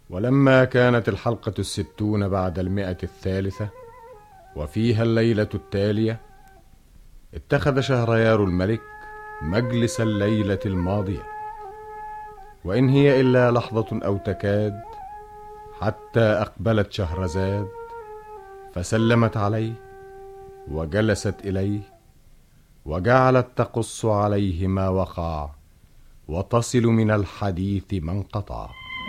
ولما كانت الحلقة 60 بعد 100 وفيها الليلة التالية، اتخذ شهريار الملك مجلس الليلة الماضية، وإن هي إلا لحظة أو تكاد حتى أقبلت شهرزاد فسلمت عليه وجلست إليه وجعلت تقص عليه ما وقع وتصل من الحديث ما انقطع.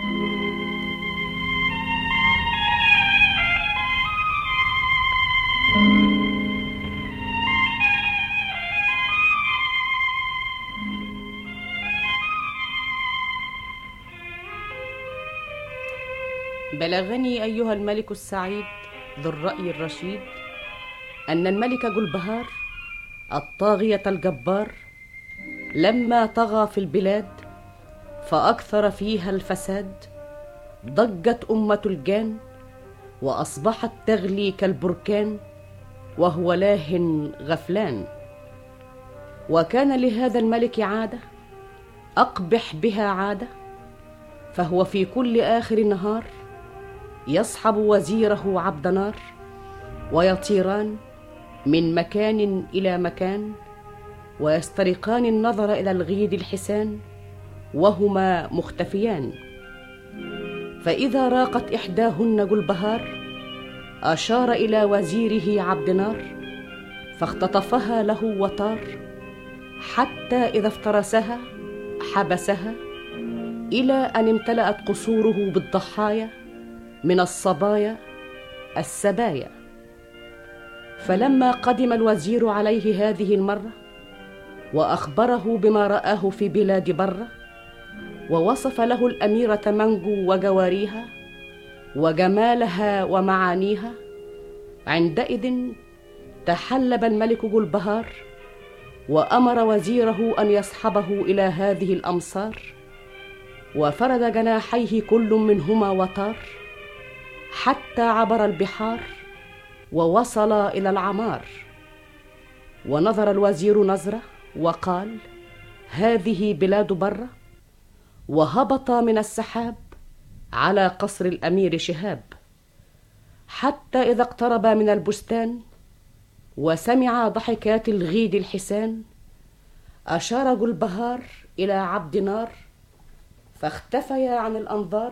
بلغني أيها الملك السعيد ذو الرأي الرشيد أن الملك جلبهار الطاغية الجبار لما طغى في البلاد فأكثر فيها الفساد، ضجت أمة الجان وأصبحت تغلي كالبركان، وهو لاه غفلان. وكان لهذا الملك عادة أقبح بها عادة، فهو في كل آخر نهار يصحب وزيره عبد نار، ويطيران من مكان إلى مكان، ويسترقان النظر إلى الغيد الحسان وهما مختفيان. فإذا راقت إحداهن جلبهار أشار إلى وزيره عبد نار، فاختطفها له وطار، حتى إذا افترسها حبسها، إلى أن امتلأت قصوره بالضحايا من الصبايا السبايا. فلما قدم الوزير عليه هذه المرة وأخبره بما رآه في بلاد برة، ووصف له الأميرة منجو وجواريها وجمالها ومعانيها، عندئذ تحلب الملك جلبهار وأمر وزيره أن يصحبه إلى هذه الأمصار، وفرد جناحيه كل منهما وطار، حتى عبر البحار ووصل إلى العمار. ونظر الوزير نظرة وقال: هذه بلاد برة. وهبط من السحاب على قصر الأمير شهاب، حتى إذا اقترب من البستان وسمع ضحكات الغيد الحسان، أشار جلبهار إلى عبد نار، فاختفيا عن الأنظار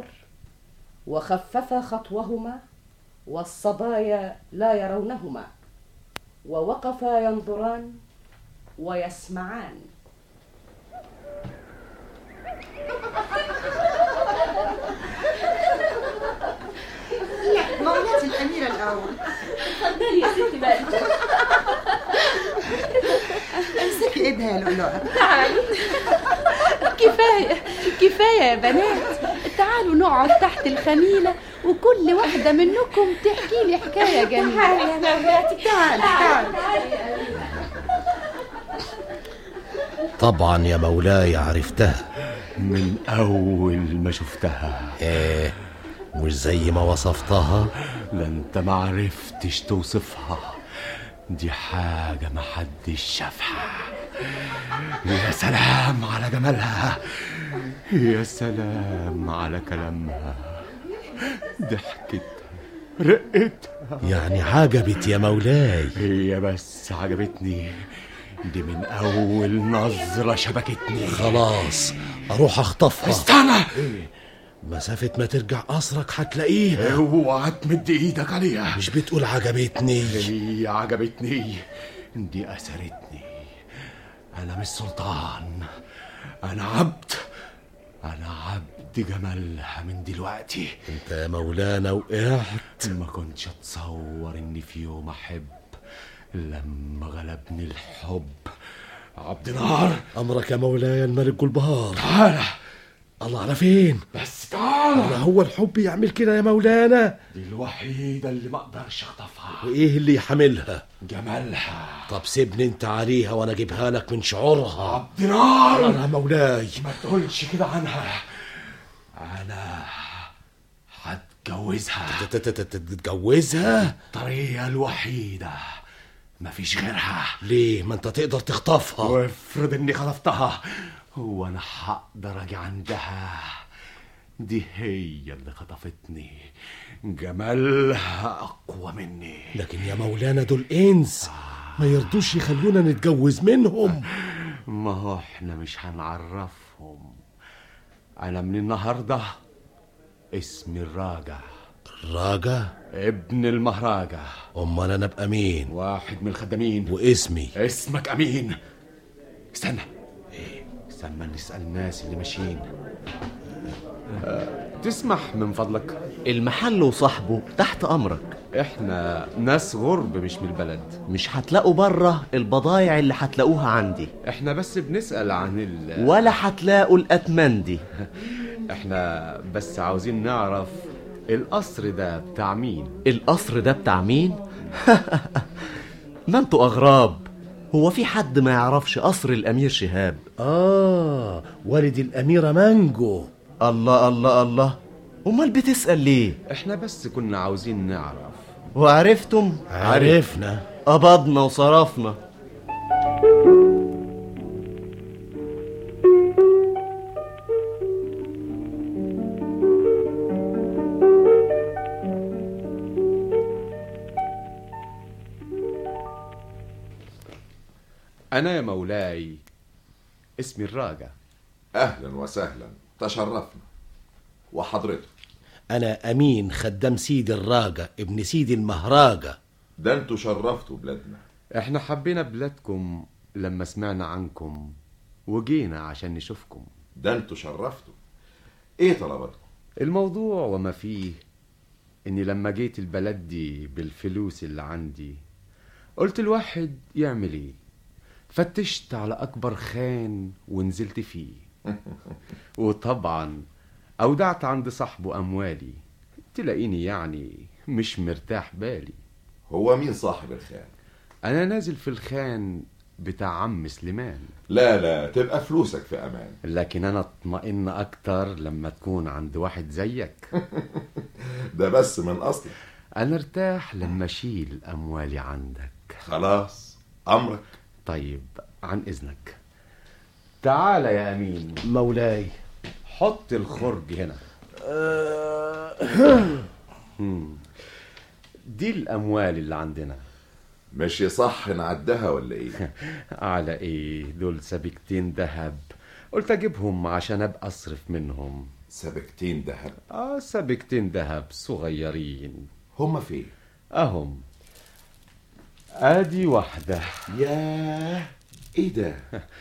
وخففا خطوهما، والصبايا لا يرونهما، ووقفا ينظران ويسمعان. لا، مولاتي الأميرة الأول. اتفضلي يا ستي بقى. امسكي ايدها يا لؤلؤة. تعالي. كفاية يا بنات، تعالوا نقعد تحت الخميلة وكل واحدة منكم تحكي لي حكاية جميلة. تعالي يا مولاتي، تعالي. طبعا يا مولاي عرفتها من أول ما شفتها. ايه مش زي ما وصفتها؟ لا انت ما عرفتش توصفها، دي حاجة ما حدش شافها. يا سلام على جمالها، يا سلام على كلامها، ضحكتها، رقتها. يعني عجبت يا مولاي؟ هي بس عجبتني، دي من أول نظرة شبكتني. خلاص أروح أخطفها. استنى، مسافة ما ترجع قصرك هتلاقيها. اوعى تمد ايدك عليها. مش بتقول عجبتني؟ هي عجبتني، دي أسرتني. أنا مش سلطان، أنا عبد جمالها من دلوقتي. انت يا مولانا وقعت. ما كنتش أتصور إني في يوم أحب، لما غلبني الحب. عبد نار، أمرك يا مولاي الملك جلبهار. تعالى. الله، على فين؟ بس تعالى. الله، هو الحب يعمل كده يا مولانا؟ دي الوحيدة اللي ما اقدرش اخطفها. وايه اللي يحملها؟ جمالها. طب سيبني انت عليها وانا اجيبها لك من شعورها. عبد نار، انا مولاي ما تقولش كده عنها. انا هتجوزها. تتجوزها؟ الطريقة الوحيدة، مفيش غيرها. ليه؟ ما انت تقدر تخطفها. وافرض اني خطفتها، هو انا هقدر اجي عندها؟ دي هي اللي خطفتني. جمالها أقوى مني. لكن يا مولانا دول إنس، ما يرضوش يخلونا نتجوز منهم. ما هو احنا مش هنعرفهم. أنا من النهاردة اسمي الراجع. الراجع؟ ابن المهراجة. أمال أنا أبقى مين؟ واحد من الخدامين. واسمي؟ اسمك أمين. استنى استنى نسأل الناس اللي ماشيين. تسمح من فضلك؟ المحل وصاحبه تحت أمرك. احنا ناس غرب مش من البلد. مش هتلاقوا بره البضايع اللي هتلاقوها عندي. احنا بس بنسأل عن ولا هتلاقوا الأتمندي. احنا بس عاوزين نعرف القصر ده بتاع مين. القصر ده بتاع مين؟ ما انتوا أغراب. هو في حد ما يعرفش قصر الأمير شهاب؟ والد الأميرة مانجو. الله الله الله، أمال بتسأل ليه؟ احنا بس كنا عاوزين نعرف. وعرفتم؟ عرفنا. قبضنا وصرفنا. أنا يا مولاي اسمي الراجع. أهلا وسهلا، تشرفنا. وحضرتك؟ أنا أمين خدام سيدي الراجع ابن سيدي المهراجة. ده انتوا شرفتوا بلادنا. احنا حبينا بلادكم لما سمعنا عنكم وجينا عشان نشوفكم. ده انتوا شرفتوا. ايه طلباتكم؟ الموضوع وما فيه اني لما جيت البلد دي بالفلوس اللي عندي قلت الواحد يعمل ايه؟ فتشت على اكبر خان ونزلت فيه. وطبعا اودعت عند صاحبه اموالي. تلاقيني يعني مش مرتاح بالي. هو مين صاحب الخان؟ انا نازل في الخان بتاع عم سليمان. لا تبقى فلوسك في امان. لكن انا اطمئن اكتر لما تكون عند واحد زيك. ده بس من اصلك. انا ارتاح لما اشيل اموالي عندك. خلاص امرك. طيب عن اذنك تعال يا امين. مولاي. حط الخرج هنا. دي الاموال اللي عندنا. مش يصح نعدها ولا ايه؟ على ايه؟ دول سبيكتين ذهب، قلت اجيبهم عشان ابقى اصرف منهم. سبيكتين ذهب؟ سبيكتين ذهب صغيرين. هما فين؟ اهم. ادي واحدة. ياه ايه ده؟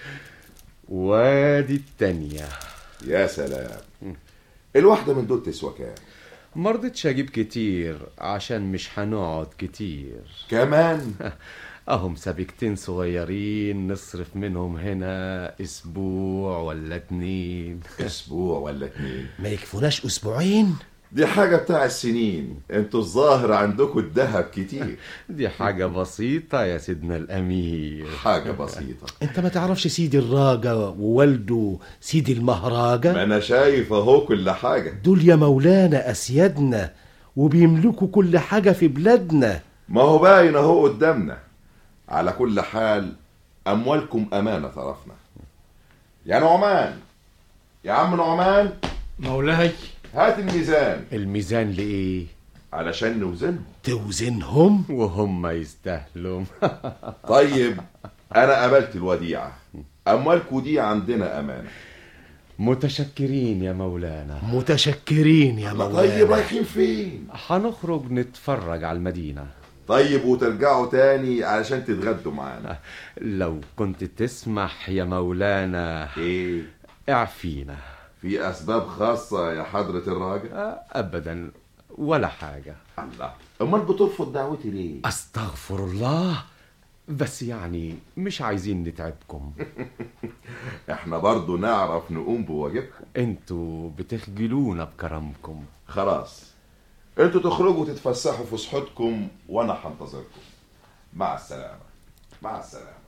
وادي التانية. يا سلام. الواحدة من دول تسوى كام؟ مرضتش اجيب كتير عشان مش هنقعد كتير كمان. اهم سبيكتين صغيرين نصرف منهم هنا اسبوع ولا 2. اسبوع ولا 2؟ ما يكفوناش اسبوعين؟ دي حاجة بتاع السنين. انتوا الظاهر عندكم الذهب كتير. دي حاجة بسيطة يا سيدنا الامير. حاجة بسيطة. انت ما تعرفش سيدي الراجة ووالده سيدي المهراجة؟ ما انا شايف اهو كل حاجة. دول يا مولانا اسيادنا وبيملكوا كل حاجة في بلادنا. ما هو باين اهو قدامنا. على كل حال اموالكم امانة طرفنا. يا نعمان، يا عم نعمان. مولاي. هات الميزان. الميزان لإيه؟ علشان نوزنهم. توزنهم؟ وهم يستاهلوا. طيب انا قبلت الوديعة. اموالكم دي عندنا امانة. متشكرين يا مولانا. متشكرين يا مولانا. طيب رايحين فين؟ هنخرج نتفرج على المدينة. طيب وترجعوا تاني علشان تتغدوا معانا. لو كنت تسمح يا مولانا. ايه؟ اعفينا. في اسباب خاصة يا حضرة الراجل؟ ابدا ولا حاجة. الله، امال بترفض دعوتي ليه؟ استغفر الله، بس يعني مش عايزين نتعبكم. احنا برضو نعرف نقوم بواجبكم. انتوا بتخجلونا بكرمكم. خلاص انتوا تخرجوا تتفسحوا فسحتكم وانا هنتظركم. مع السلامة. مع السلامة.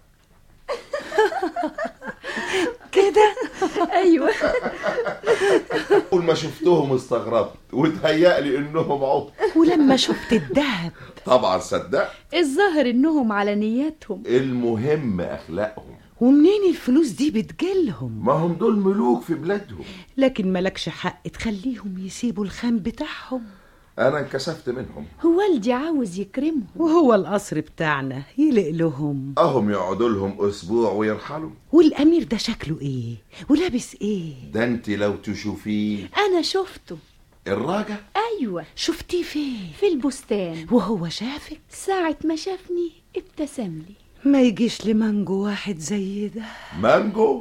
كده. ايوه. اول ما شفتهم استغربت وتهيألي انهم عبط. ولما شفت الذهب طبعا صدقت. الظاهر انهم على نياتهم. المهم اخلاقهم. ومنين الفلوس دي بتجيلهم؟ ما هم دول ملوك في بلادهم. لكن ملكش حق تخليهم يسيبوا الخان بتاعهم. انا انكسفت منهم. هو والدي عاوز يكرمهم، وهو القصر بتاعنا يلق لهم. اهم يقعدوا لهم اسبوع ويرحلوا. والامير ده شكله ايه ولابس ايه؟ ده انت لو تشوفيه. انا شفته. الراجل؟ ايوه. شفتيه فين؟ في البستان. وهو شافك؟ ساعة ما شافني ابتسم لي. ما يجيش لمانجو واحد زي ده. مانجو؟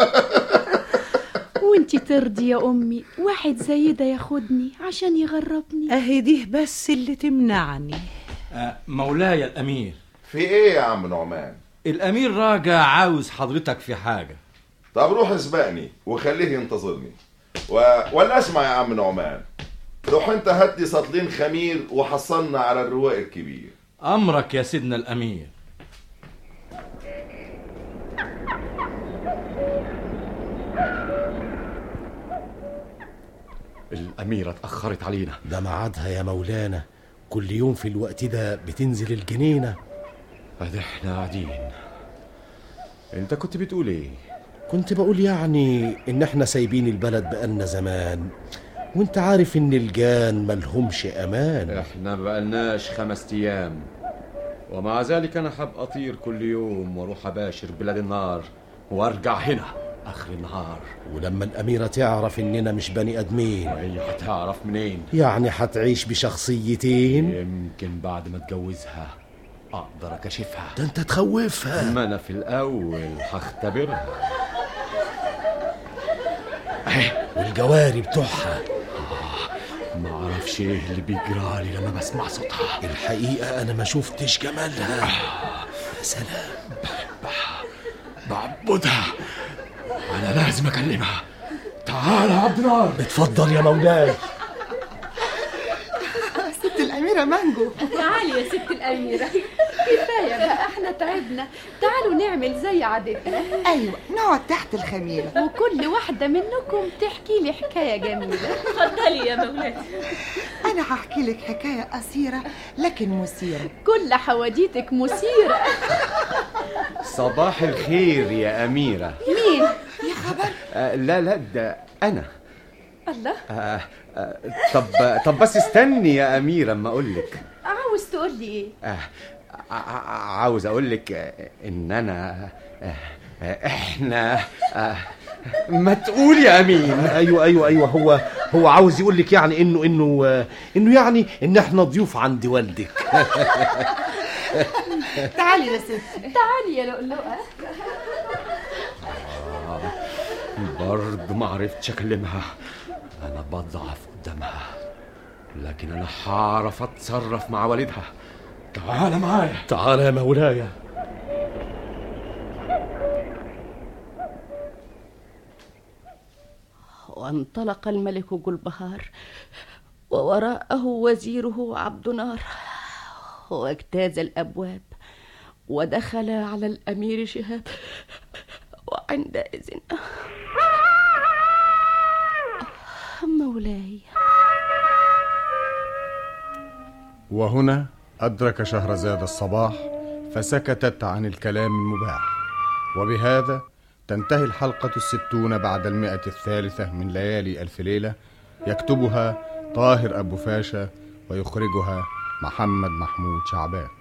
وانتي ترضي يا امي واحد زي ده ياخدني عشان يغربني؟ اهي دي بس اللي تمنعني. مولاي الامير. في ايه يا عم نعمان؟ الامير راجع عاوز حضرتك في حاجة. طب روح اسبقني وخليه ينتظرني. ولا اسمع يا عم نعمان، روح انت هات لي سطلين خمير وحصلنا على الرواق الكبير. امرك يا سيدنا الامير. الأميرة اتأخرت علينا. ده ميعادها يا مولانا، كل يوم في الوقت ده بتنزل الجنينة. ادي احنا قاعدين. انت كنت بتقول ايه؟ كنت بقول يعني ان احنا سايبين البلد بقالنا زمان، وانت عارف ان الجان ملهمش امان. احنا بقالناش 5 ايام، ومع ذلك انا حاب اطير كل يوم واروح اباشر بلاد النار وارجع هنا اخر النهار. ولما الاميرة تعرف اننا مش بني ادمين، وهي هتعرف منين؟ يعني هتعيش بشخصيتين. يمكن بعد ما اتجوزها اقدر اكشفها. ده انت تخوفها. ما انا في الاول هختبرها. والجواري بتوعها ما اعرفش ايه اللي بيجرالي لما بسمع صوتها. الحقيقة انا ما شفتش جمالها. يا سلام. بعبدها. انا لازم اكلمها. تعال يا عبد النار. اتفضل يا مولاي. ست الأميرة مانجو. تعالي يا ست الأميرة. كفاية بقى، احنا تعبنا. تعالوا نعمل زي عادتنا. أيوة، نقعد تحت الخميرة وكل واحدة منكم تحكي لي حكاية جميلة. اتفضلي يا مولاتي. أنا هحكي لك حكاية قصيرة لكن مثيرة. كل حواديتك مثيرة. صباح الخير يا أميرة. مين؟ يا خبر. لا ده أنا. الله. طب بس استني يا أميرة اما أقولك. عاوز تقول لي إيه؟ عاوز أقولك إن أنا إحنا ما تقول يا أمين. ايوه هو عاوز يقول لك يعني انه يعني ان احنا ضيوف عند والدك. تعالي يا ست. تعالي يا لؤلؤة. برضه ما عرفتش أكلمها. أنا بضعف قدامها، لكن أنا هعرف أتصرف مع والدها. تعال معايا. تعال يا مولاي. وانطلق الملك جلبهار ووراءه وزيره عبد نار، واجتاز الأبواب ودخل على الأمير شهاب. وعندئذ مولاي. وهنا أدرك شهرزاد الصباح فسكتت عن الكلام المباح. وبهذا تنتهي الحلقة 60 بعد 100 من ليالي ألف ليلة. يكتبها طاهر أبو فاشا ويخرجها محمد محمود شعبان.